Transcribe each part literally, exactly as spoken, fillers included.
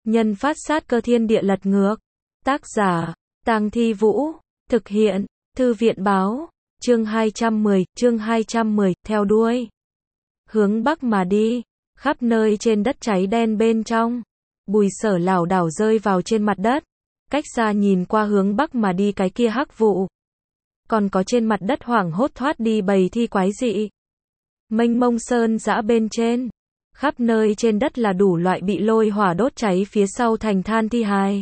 Nhân phát sát cơ thiên địa lật ngược. Tác giả, Tang Thi Vũ. Thực hiện, Thư viện báo. Chương hai trăm mười, chương hai trăm mười, theo đuôi. Hướng bắc mà đi, khắp nơi trên đất cháy đen bên trong. Bùi Sở lảo đảo rơi vào trên mặt đất. Cách xa nhìn qua hướng bắc mà đi cái kia hắc vụ. Còn có trên mặt đất hoảng hốt thoát đi bầy thi quái dị. Mênh mông sơn dã bên trên. Khắp nơi trên đất là đủ loại bị lôi hỏa đốt cháy phía sau thành than thi hài.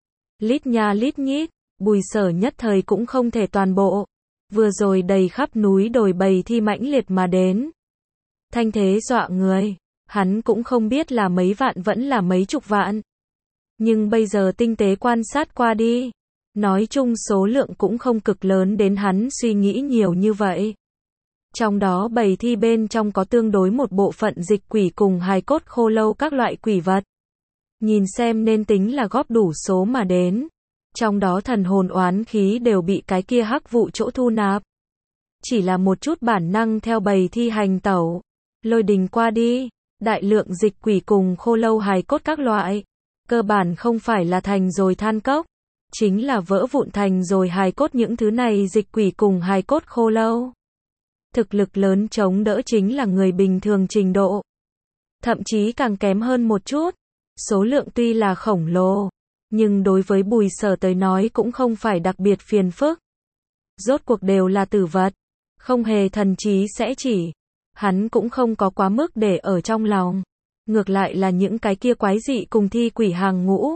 Lít nha lít nhít, Bùi Sở nhất thời cũng không thể toàn bộ. Vừa rồi đầy khắp núi đồi bầy thi mãnh liệt mà đến. Thanh thế dọa người, hắn cũng không biết là mấy vạn vẫn là mấy chục vạn. Nhưng bây giờ tinh tế quan sát qua đi, nói chung số lượng cũng không cực lớn đến hắn suy nghĩ nhiều như vậy. Trong đó bầy thi bên trong có tương đối một bộ phận dịch quỷ cùng hài cốt khô lâu các loại quỷ vật. Nhìn xem nên tính là góp đủ số mà đến. Trong đó thần hồn oán khí đều bị cái kia hắc vụ chỗ thu nạp. Chỉ là một chút bản năng theo bầy thi hành tẩu. Lôi đình qua đi, đại lượng dịch quỷ cùng khô lâu hài cốt các loại. Cơ bản không phải là thành rồi than cốc. Chính là vỡ vụn thành rồi hài cốt những thứ này dịch quỷ cùng hài cốt khô lâu. Thực lực lớn chống đỡ chính là người bình thường trình độ. Thậm chí càng kém hơn một chút. Số lượng tuy là khổng lồ, nhưng đối với Bùi Sở tới nói cũng không phải đặc biệt phiền phức. Rốt cuộc đều là tử vật, không hề thần trí sẽ chỉ. Hắn cũng không có quá mức để ở trong lòng. Ngược lại là những cái kia quái dị cùng thi quỷ hàng ngũ.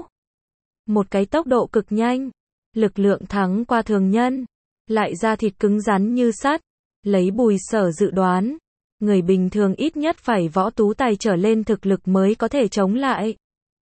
Một cái tốc độ cực nhanh, lực lượng thắng qua thường nhân, lại da thịt cứng rắn như sắt. Lấy Bùi Sở dự đoán, người bình thường ít nhất phải võ tú tài trở lên thực lực mới có thể chống lại.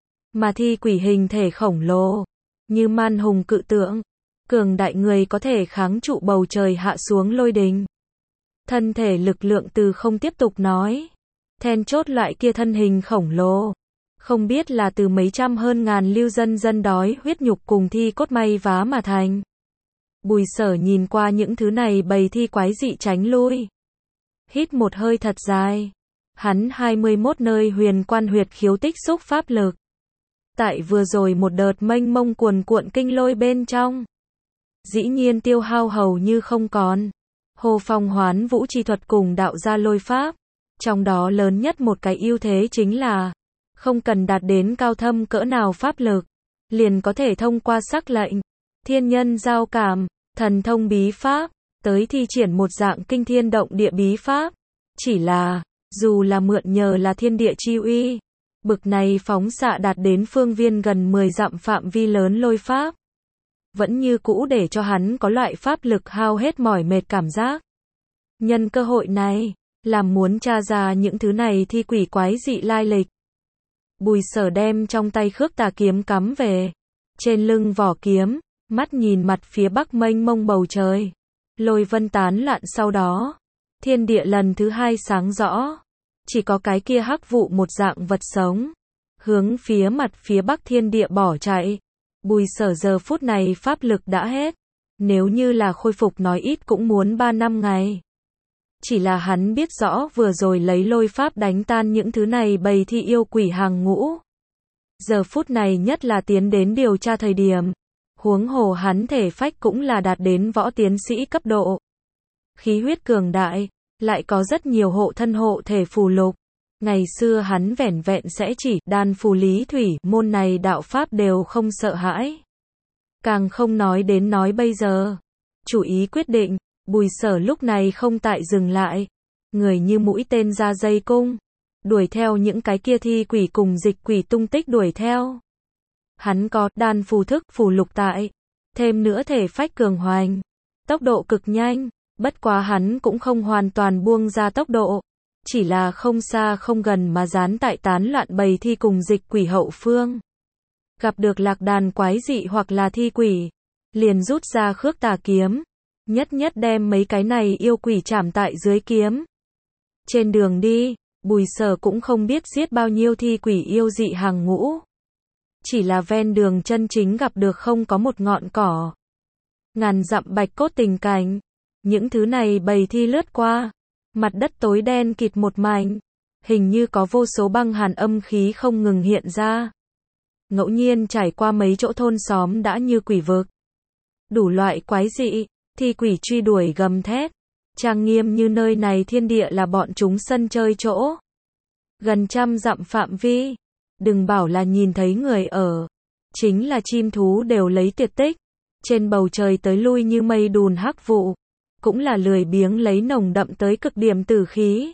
Mà thi quỷ hình thể khổng lồ, như man hùng cự tượng, cường đại người có thể kháng trụ bầu trời hạ xuống lôi đình. Thân thể lực lượng từ không tiếp tục nói. Then chốt loại kia thân hình khổng lồ. Không biết là từ mấy trăm hơn ngàn lưu dân dân đói huyết nhục cùng thi cốt may vá mà thành. Bùi Sở nhìn qua những thứ này bầy thi quái dị tránh lui. Hít một hơi thật dài. Hắn hai mươi mốt nơi huyền quan huyệt khiếu tích xúc pháp lực. Tại vừa rồi một đợt mênh mông cuồn cuộn kinh lôi bên trong. Dĩ nhiên tiêu hao hầu như không còn. Hồ Phong Hoán Vũ chi thuật cùng đạo gia lôi pháp. Trong đó lớn nhất một cái ưu thế chính là không cần đạt đến cao thâm cỡ nào pháp lực. Liền có thể thông qua sắc lệnh, thiên nhân giao cảm, thần thông bí pháp, tới thi triển một dạng kinh thiên động địa bí pháp. Chỉ là, dù là mượn nhờ là thiên địa chi uy, bực này phóng xạ đạt đến phương viên gần mười dặm phạm vi lớn lôi pháp. Vẫn như cũ để cho hắn có loại pháp lực hao hết mỏi mệt cảm giác. Nhân cơ hội này, làm muốn tra ra những thứ này thi quỷ quái dị lai lịch. Bùi Sở đem trong tay khước tà kiếm cắm về. Trên lưng vỏ kiếm, mắt nhìn mặt phía bắc mênh mông bầu trời. Lôi vân tán loạn sau đó. Thiên địa lần thứ hai sáng rõ. Chỉ có cái kia hắc vụ một dạng vật sống. Hướng phía mặt phía bắc thiên địa bỏ chạy. Bùi Sở giờ phút này pháp lực đã hết. Nếu như là khôi phục nói ít cũng muốn ba năm ngày. Chỉ là hắn biết rõ vừa rồi lấy lôi pháp đánh tan những thứ này bầy thi yêu quỷ hàng ngũ. Giờ phút này nhất là tiến đến điều tra thời điểm. Huống hồ hắn thể phách cũng là đạt đến võ tiến sĩ cấp độ. Khí huyết cường đại, lại có rất nhiều hộ thân hộ thể phù lục. Ngày xưa hắn vẻn vẹn sẽ chỉ đan phù lý thủy, môn này đạo pháp đều không sợ hãi. Càng không nói đến nói bây giờ. Chủ ý quyết định, Bùi Sở lúc này không tại dừng lại. Người như mũi tên ra dây cung. Đuổi theo những cái kia thi quỷ cùng dịch quỷ tung tích đuổi theo. Hắn có đan phù thức phù lục tại. Thêm nữa thể phách cường hoành. Tốc độ cực nhanh. Bất quá hắn cũng không hoàn toàn buông ra tốc độ. Chỉ là không xa không gần mà dán tại tán loạn bầy thi cùng dịch quỷ hậu phương. Gặp được lạc đàn quái dị hoặc là thi quỷ. Liền rút ra khước tà kiếm. Nhất nhất đem mấy cái này yêu quỷ chạm tại dưới kiếm. Trên đường đi, Bùi Sở cũng không biết giết bao nhiêu thi quỷ yêu dị hàng ngũ. Chỉ là ven đường chân chính gặp được không có một ngọn cỏ. Ngàn dặm bạch cốt tình cảnh. Những thứ này bầy thi lướt qua. Mặt đất tối đen kịt một mảnh. Hình như có vô số băng hàn âm khí không ngừng hiện ra. ngẫu nhiên trải qua mấy chỗ thôn xóm đã như quỷ vực. Đủ loại quái dị, thi quỷ truy đuổi gầm thét. Trang nghiêm như nơi này thiên địa là bọn chúng sân chơi chỗ. Gần trăm dặm phạm vi. Đừng bảo là nhìn thấy người ở. Chính là chim thú đều lấy tuyệt tích. Trên bầu trời tới lui như mây đùn hắc vụ. Cũng là lười biếng lấy nồng đậm tới cực điểm tử khí.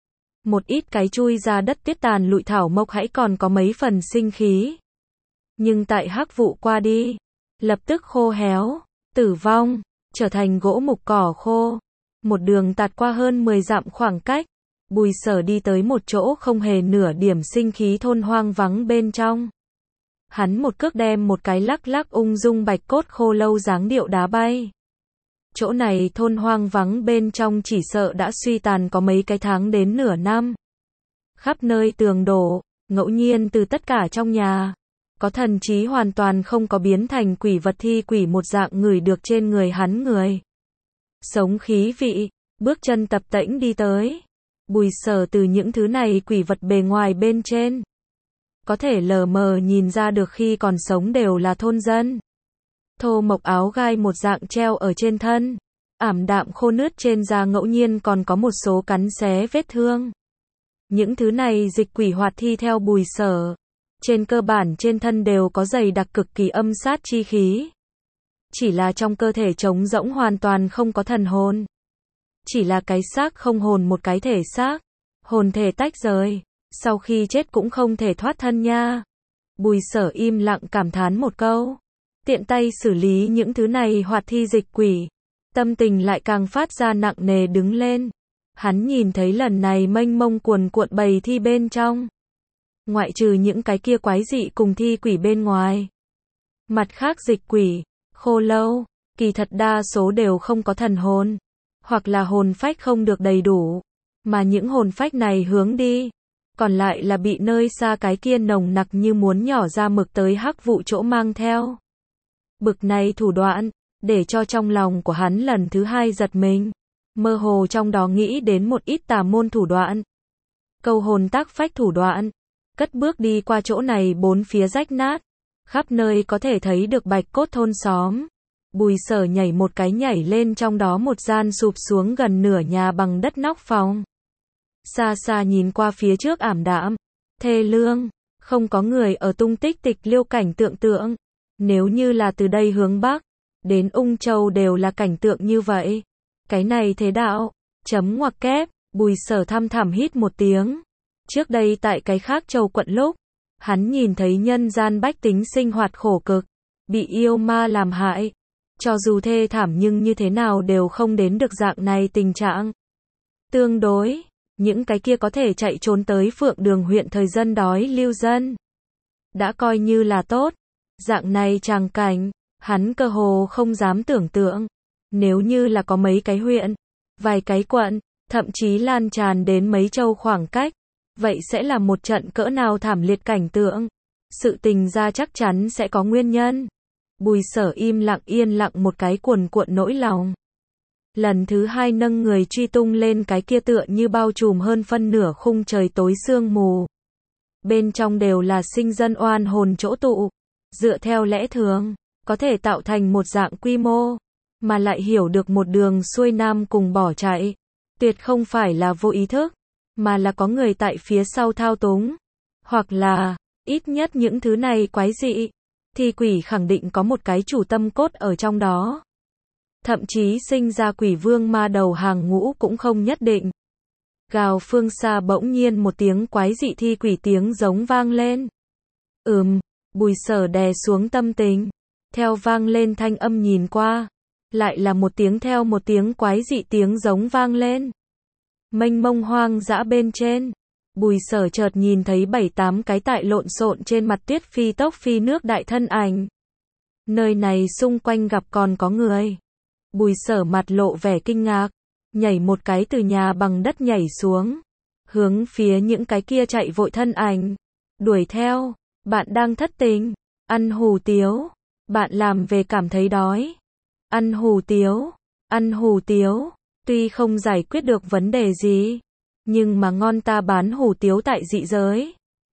Một ít cái chui ra đất tiết tàn lụi thảo mộc hãy còn có mấy phần sinh khí. Nhưng tại hắc vụ qua đi, lập tức khô héo, tử vong, trở thành gỗ mục cỏ khô. Một đường tạt qua hơn mười dặm khoảng cách, Bùi Sở đi tới một chỗ không hề nửa điểm sinh khí thôn hoang vắng bên trong. Hắn một cước đem một cái lắc lắc ung dung bạch cốt khô lâu dáng điệu đá bay. Chỗ này thôn hoang vắng bên trong chỉ sợ đã suy tàn có mấy cái tháng đến nửa năm. Khắp nơi tường đổ, ngẫu nhiên từ tất cả trong nhà, có thần trí hoàn toàn không có biến thành quỷ vật thi quỷ một dạng ngửi được trên người hắn người. Sống khí vị, bước chân tập tễnh đi tới. Bùi Sở từ những thứ này quỷ vật bề ngoài bên trên, có thể lờ mờ nhìn ra được khi còn sống đều là thôn dân. Thô mộc áo gai một dạng treo ở trên thân, ảm đạm khô nứt trên da ngẫu nhiên còn có một số cắn xé vết thương. Những thứ này dịch quỷ hoạt thi theo Bùi Sở, trên cơ bản trên thân đều có dày đặc cực kỳ âm sát chi khí. Chỉ là trong cơ thể trống rỗng hoàn toàn không có thần hồn. Chỉ là cái xác không hồn một cái thể xác, hồn thể tách rời, sau khi chết cũng không thể thoát thân nha. Bùi Sở im lặng cảm thán một câu, tiện tay xử lý những thứ này hoạt thi dịch quỷ, tâm tình lại càng phát ra nặng nề đứng lên. Hắn nhìn thấy lần này mênh mông cuồn cuộn bầy thi bên trong, ngoại trừ những cái kia quái dị cùng thi quỷ bên ngoài, mặt khác dịch quỷ, khô lâu, kỳ thật đa số đều không có thần hồn, hoặc là hồn phách không được đầy đủ, mà những hồn phách này hướng đi, còn lại là bị nơi xa cái kia nồng nặc như muốn nhỏ ra mực tới hắc vụ chỗ mang theo. Bực này thủ đoạn, để cho trong lòng của hắn lần thứ hai giật mình, mơ hồ trong đó nghĩ đến một ít tà môn thủ đoạn, câu hồn tác phách thủ đoạn, cất bước đi qua chỗ này bốn phía rách nát, khắp nơi có thể thấy được bạch cốt thôn xóm. Bùi Sở nhảy một cái nhảy lên trong đó một gian sụp xuống gần nửa nhà bằng đất nóc phòng. Xa xa nhìn qua phía trước ảm đạm, thê lương, không có người ở tung tích tịch liêu cảnh tượng tượng. Nếu như là từ đây hướng Bắc, đến Ung Châu đều là cảnh tượng như vậy. Cái này thế đạo, chấm ngoặc kép, Bùi Sở thăm thẳm hít một tiếng. Trước đây tại cái khác châu quận lúc, hắn nhìn thấy nhân gian bách tính sinh hoạt khổ cực, bị yêu ma làm hại. Cho dù thê thảm nhưng như thế nào đều không đến được dạng này tình trạng. Tương đối, những cái kia có thể chạy trốn tới Phượng Đường huyện thời dân đói lưu dân, đã coi như là tốt. Dạng này tràng cảnh, hắn cơ hồ không dám tưởng tượng. Nếu như là có mấy cái huyện, vài cái quận, thậm chí lan tràn đến mấy châu khoảng cách, vậy sẽ là một trận cỡ nào thảm liệt cảnh tượng. Sự tình ra chắc chắn sẽ có nguyên nhân. Bùi Sở im lặng yên lặng một cái cuồn cuộn nỗi lòng. Lần thứ hai nâng người truy tung lên cái kia tựa như bao trùm hơn phân nửa khung trời tối sương mù. Bên trong đều là sinh dân oan hồn chỗ tụ. Dựa theo lẽ thường, có thể tạo thành một dạng quy mô, mà lại hiểu được một đường xuôi nam cùng bỏ chạy. Tuyệt không phải là vô ý thức, mà là có người tại phía sau thao túng. Hoặc là, ít nhất những thứ này quái dị, thì quỷ khẳng định có một cái chủ tâm cốt ở trong đó. Thậm chí sinh ra quỷ vương ma đầu hàng ngũ cũng không nhất định. Gào phương xa bỗng nhiên một tiếng quái dị thi quỷ tiếng giống vang lên. Ừm, Bùi Sở đè xuống tâm tình, theo vang lên thanh âm nhìn qua, lại là một tiếng theo một tiếng quái dị tiếng giống vang lên. Mênh mông hoang dã bên trên, Bùi Sở chợt nhìn thấy bảy tám cái tại lộn xộn trên mặt tuyết phi tốc phi nước đại thân ảnh. Nơi này xung quanh gặp còn có người. Bùi Sở mặt lộ vẻ kinh ngạc, nhảy một cái từ nhà bằng đất nhảy xuống, hướng phía những cái kia chạy vội thân ảnh, đuổi theo. Bạn đang thất tình, ăn hủ tiếu, bạn làm về cảm thấy đói, ăn hủ tiếu, ăn hủ tiếu, tuy không giải quyết được vấn đề gì, nhưng mà ngon ta bán hủ tiếu tại dị giới.